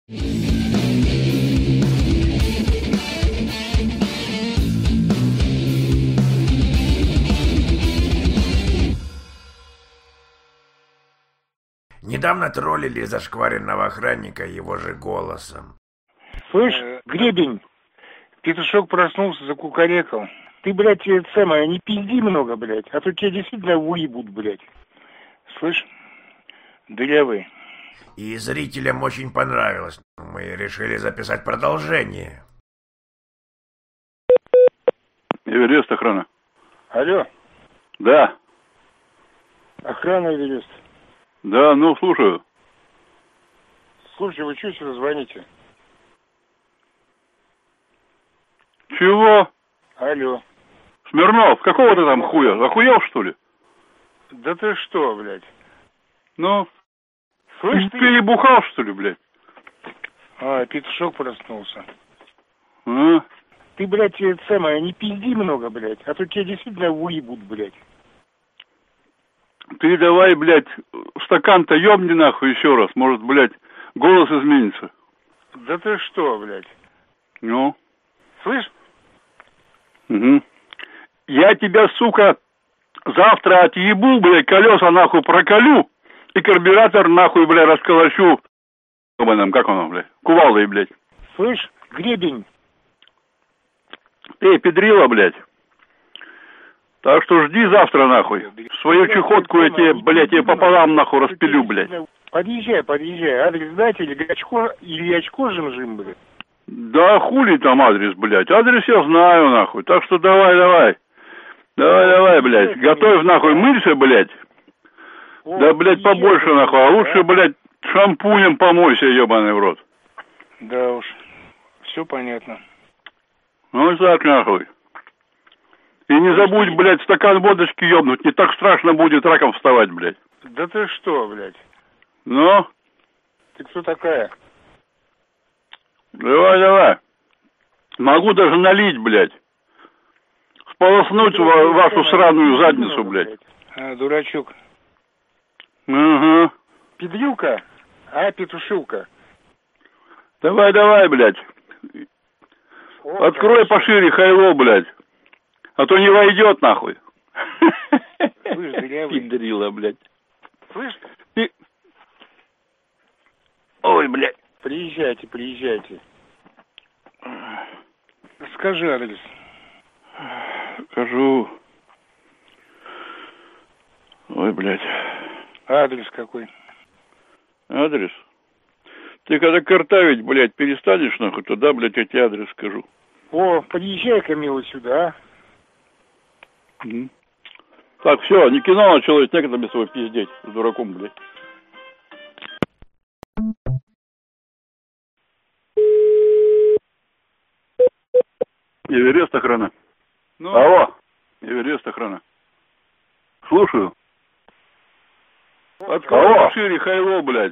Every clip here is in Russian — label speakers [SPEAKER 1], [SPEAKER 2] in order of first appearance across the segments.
[SPEAKER 1] Недавно троллили зашкваренного охранника его же голосом.
[SPEAKER 2] Слышь, Гребень, петушок проснулся, закукарекал. Ты, блядь, самое, не пизди много, блядь, а то тебя действительно выебут, блядь. Слышь, дырявый.
[SPEAKER 1] И зрителям очень понравилось. Мы решили записать продолжение.
[SPEAKER 3] Эверест, охрана.
[SPEAKER 2] Алло.
[SPEAKER 3] Да.
[SPEAKER 2] Охрана Эверест.
[SPEAKER 3] Да, ну, слушаю.
[SPEAKER 2] Слушай, вы что сюда звоните?
[SPEAKER 3] Чего?
[SPEAKER 2] Алло.
[SPEAKER 3] Смирнов, какого ты там хуя? Охуел, что ли?
[SPEAKER 2] Да ты что, блядь?
[SPEAKER 3] Ну?
[SPEAKER 2] Слышь, ты...
[SPEAKER 3] Перебухал, что ли, блядь?
[SPEAKER 2] А, петушок проснулся.
[SPEAKER 3] А?
[SPEAKER 2] Ты, блядь, самое, не пизди много, блядь, а то тебя действительно выебут, блядь.
[SPEAKER 3] Ты давай, блядь, стакан-то ёбни нахуй еще раз. Может, блядь, голос изменится.
[SPEAKER 2] Да ты что, блядь?
[SPEAKER 3] Ну?
[SPEAKER 2] Слышь?
[SPEAKER 3] Угу. Я тебя, сука, завтра отъебу, блядь, колеса нахуй проколю и карбюратор нахуй, блядь, расколочу. Как оно, блядь? Кувалдой, блядь.
[SPEAKER 2] Слышь, Гребень.
[SPEAKER 3] Эй, педрила, блядь. Так что жди завтра, нахуй. Свою чехотку я тебе, блядь, я пополам, нахуй, распилю, блядь.
[SPEAKER 2] Подъезжай. Адрес дайте или очко жим, блядь.
[SPEAKER 3] Да хули там адрес, блядь. Адрес я знаю, нахуй. Так что давай. Давай, блядь. Готовь, нахуй, мылься, блядь. Да, блядь, побольше, нахуй. А лучше, блядь, шампунем помойся, ебаный в рот.
[SPEAKER 2] Да уж. Все понятно.
[SPEAKER 3] Ну так, нахуй. И не забудь, блядь, стакан водочки ёбнуть. Не так страшно будет раком вставать, блядь.
[SPEAKER 2] Да ты что, блядь?
[SPEAKER 3] Ну?
[SPEAKER 2] Ты кто такая?
[SPEAKER 3] Давай. Могу даже налить, блядь. Сполоснуть вашу сраную задницу, блядь.
[SPEAKER 2] А, дурачок.
[SPEAKER 3] Ага.
[SPEAKER 2] Педрилка? А, петушилка?
[SPEAKER 3] Давай, блядь. Открой пошире хайло, блядь. А то не войдет, нахуй.
[SPEAKER 2] Слышь, дырявый.
[SPEAKER 3] Педрила, блядь.
[SPEAKER 2] Слышь?
[SPEAKER 3] Ой, блядь.
[SPEAKER 2] Приезжайте. Скажи адрес.
[SPEAKER 3] Скажу. Ой, блядь.
[SPEAKER 2] Адрес какой?
[SPEAKER 3] Адрес? Ты когда картавить, блядь, перестанешь, нахуй, тогда, блядь, я тебе адрес скажу.
[SPEAKER 2] О, подъезжай-ка, милый, сюда, а?
[SPEAKER 3] Угу. Так, все, не кино началось, некогда без своего пиздеть. С дураком, блядь. Эверест, охрана. Ну? Алло. Эверест, охрана. Слушаю. Открой шире хайло, блядь.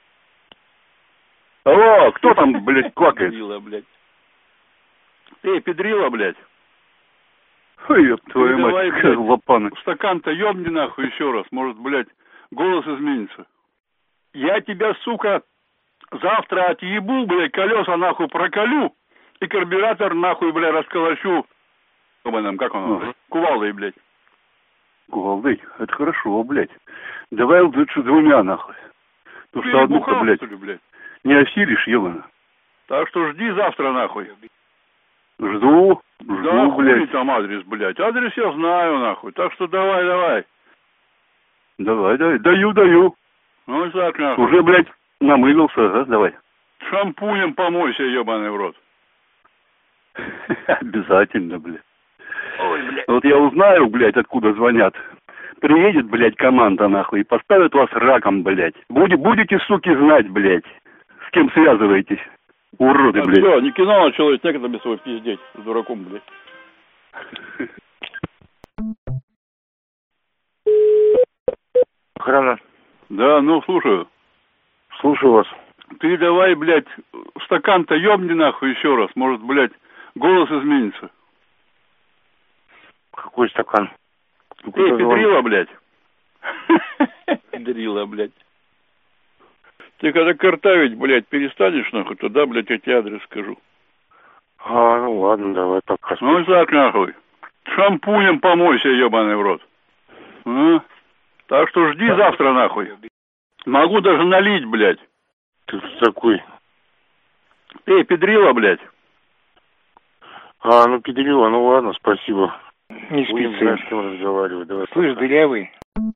[SPEAKER 3] Алло, кто там, блядь, квакает? Педрила, блядь. Эй, педрила, блядь. Ой, ёб твою мать, блядь, лопаны. Стакан-то ёбни нахуй еще раз. Может, блядь, голос изменится. Я тебя, сука, завтра отъебу, блядь, колеса нахуй проколю и карбюратор нахуй, блядь, расколочу. Как он? Кувалдой, блядь.
[SPEAKER 4] Кувалдой? Это хорошо, блядь. Давай лучше двумя, нахуй. Потому что одну-то, блядь, не осилишь, ебано.
[SPEAKER 3] Так что жди завтра, нахуй.
[SPEAKER 4] Жду,
[SPEAKER 3] да,
[SPEAKER 4] блядь.
[SPEAKER 3] Хули там адрес, блядь. Адрес я знаю, нахуй. Так что давай.
[SPEAKER 4] Давай. Даю.
[SPEAKER 3] Ну так, нахуй.
[SPEAKER 4] Уже, блядь, намылился, ага, давай.
[SPEAKER 3] Шампунем помойся, ебаный в рот.
[SPEAKER 4] Обязательно, блядь.
[SPEAKER 3] Ой, блядь.
[SPEAKER 4] Вот я узнаю, блядь, откуда звонят. Приедет, блядь, команда, нахуй, и поставит вас раком, блядь. Будете, суки, знать, блядь, с кем связываетесь. Уроды, блядь.
[SPEAKER 3] Все, не кино началось, некогда без своего пиздеть. С дураком, блядь.
[SPEAKER 2] Охрана.
[SPEAKER 3] Да, ну, слушаю.
[SPEAKER 2] Слушаю вас.
[SPEAKER 3] Ты давай, блядь, стакан-то ёбни нахуй еще раз. Может, блядь, голос изменится.
[SPEAKER 2] Какой стакан?
[SPEAKER 3] Эй, педрила, блядь. Педрила, блядь. Ты когда картавить, блядь, перестанешь, нахуй, туда, блядь, я тебе адрес скажу.
[SPEAKER 2] А, ну ладно, давай пока.
[SPEAKER 3] Ну так, нахуй. Шампунем помойся, ебаный в рот. А? Так что жди завтра, нахуй. Могу даже налить, блядь.
[SPEAKER 2] Ты такой?
[SPEAKER 3] Ты, педрила, блядь.
[SPEAKER 2] А, ну педрила, ну ладно, спасибо.
[SPEAKER 5] Не спецы.
[SPEAKER 2] С кем разговаривать, давай.
[SPEAKER 5] Слышь, дырявый.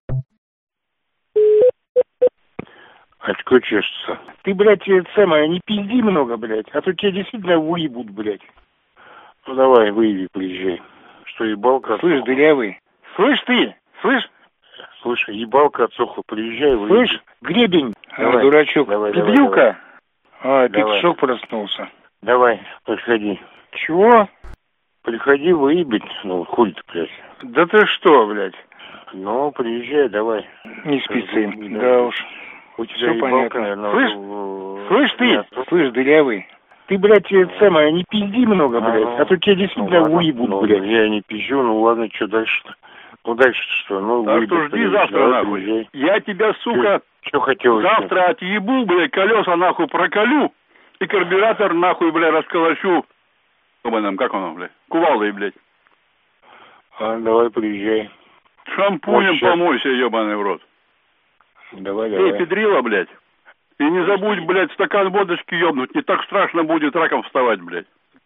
[SPEAKER 2] Очко чешется.
[SPEAKER 5] Ты, блядь, самое, не пизди много, блядь, а то тебя действительно выебут, блядь.
[SPEAKER 2] Ну давай, выеби, приезжай. Что, ебалка?
[SPEAKER 5] Слышь, дырявый. Слышь ты, слышь?
[SPEAKER 2] Слушай, ебалка отсохла, приезжай, выеби.
[SPEAKER 5] Слышь, гребень,
[SPEAKER 2] давай,
[SPEAKER 5] дурачок,
[SPEAKER 2] давай,
[SPEAKER 5] педрилка.
[SPEAKER 2] Давай.
[SPEAKER 5] А, петушок проснулся.
[SPEAKER 2] Давай, приходи.
[SPEAKER 5] Чего?
[SPEAKER 2] Приходи выебить, ну, хуй ты, блядь.
[SPEAKER 5] Да ты что, блядь?
[SPEAKER 2] Ну, приезжай, давай.
[SPEAKER 5] Не спецы, да уж.
[SPEAKER 2] У тебя
[SPEAKER 5] Все
[SPEAKER 2] ебалка,
[SPEAKER 5] понятно.
[SPEAKER 2] наверное,
[SPEAKER 5] Слышь ты, слышь, дырявый. Ты, блядь, самое, не пизди много, блядь, а то тебя действительно выебут, блядь.
[SPEAKER 2] Я не пизжу, ну ладно, что дальше-то? Ну дальше что? Ну,
[SPEAKER 3] так что жди завтра, нахуй.
[SPEAKER 2] Приезжай.
[SPEAKER 3] Я тебя, сука,
[SPEAKER 2] что хотел
[SPEAKER 3] завтра отъебу, блядь, колеса, нахуй, проколю, и карбюратор, нахуй, блядь, расколочу. Как оно, блядь? Кувалдой, блядь.
[SPEAKER 2] А, давай, приезжай.
[SPEAKER 3] Шампунем вот помойся, ебаный в рот.
[SPEAKER 2] Давай.
[SPEAKER 3] Эй, педрила, блядь. И не забудь, блядь, стакан водочки ёбнуть. Не так страшно будет раком вставать, блядь.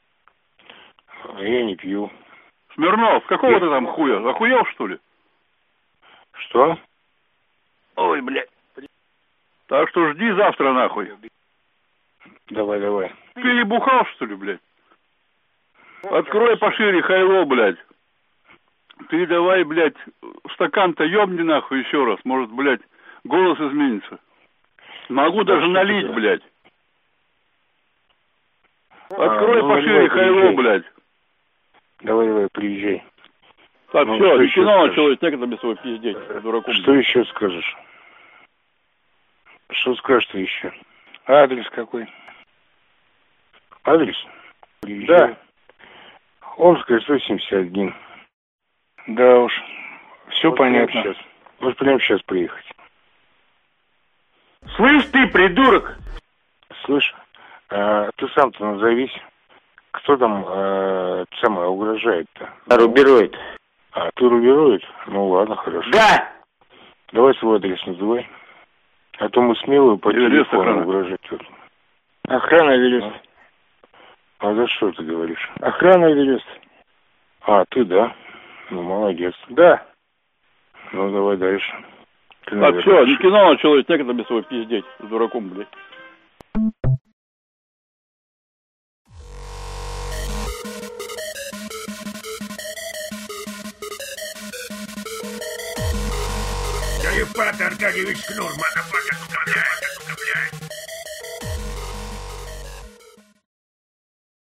[SPEAKER 2] Я не пью.
[SPEAKER 3] Смирнов, какого ты там хуя? Охуел, что ли?
[SPEAKER 2] Что?
[SPEAKER 3] Ой, блядь. Так что жди завтра, нахуй.
[SPEAKER 2] Давай.
[SPEAKER 3] Ты перебухал, что ли, блядь? Открой пошире хайло, блядь. Ты давай, блядь, стакан-то ёбни, нахуй, еще раз. Может, блядь, голос изменится. Могу даже налить, блядь. Открой пошире хайло, блядь.
[SPEAKER 2] Давай, приезжай.
[SPEAKER 3] Так,
[SPEAKER 2] ну,
[SPEAKER 3] все, кино началось, некогда без своего пиздеть, дураком.
[SPEAKER 2] Что еще скажешь? Что скажешь-то еще?
[SPEAKER 5] Адрес какой?
[SPEAKER 2] Адрес? Приезжай.
[SPEAKER 5] Да.
[SPEAKER 2] Омская, 171.
[SPEAKER 5] Да уж, все
[SPEAKER 2] вот
[SPEAKER 5] понятно.
[SPEAKER 2] Прямо вот прямо сейчас приехать.
[SPEAKER 5] Слышь ты, придурок!
[SPEAKER 2] Слышь, ты сам-то назовись. Кто там самое угрожает-то?
[SPEAKER 5] Рубирует.
[SPEAKER 2] А, ты рубирует? Ну ладно, хорошо.
[SPEAKER 5] Да!
[SPEAKER 2] Давай свой адрес называй. А то мы смелые по телефону угрожать тут.
[SPEAKER 5] Охрана ведет.
[SPEAKER 2] А за что ты говоришь?
[SPEAKER 5] Охрана ведет.
[SPEAKER 2] А, ты, да? Ну, молодец.
[SPEAKER 5] Да.
[SPEAKER 2] Ну, давай дальше.
[SPEAKER 3] Ты, так, все, не кино началось, некогда без своего пиздеть, с дураком, блядь.
[SPEAKER 1] Ефат Аркадьевич Кнур, мадафака, сука,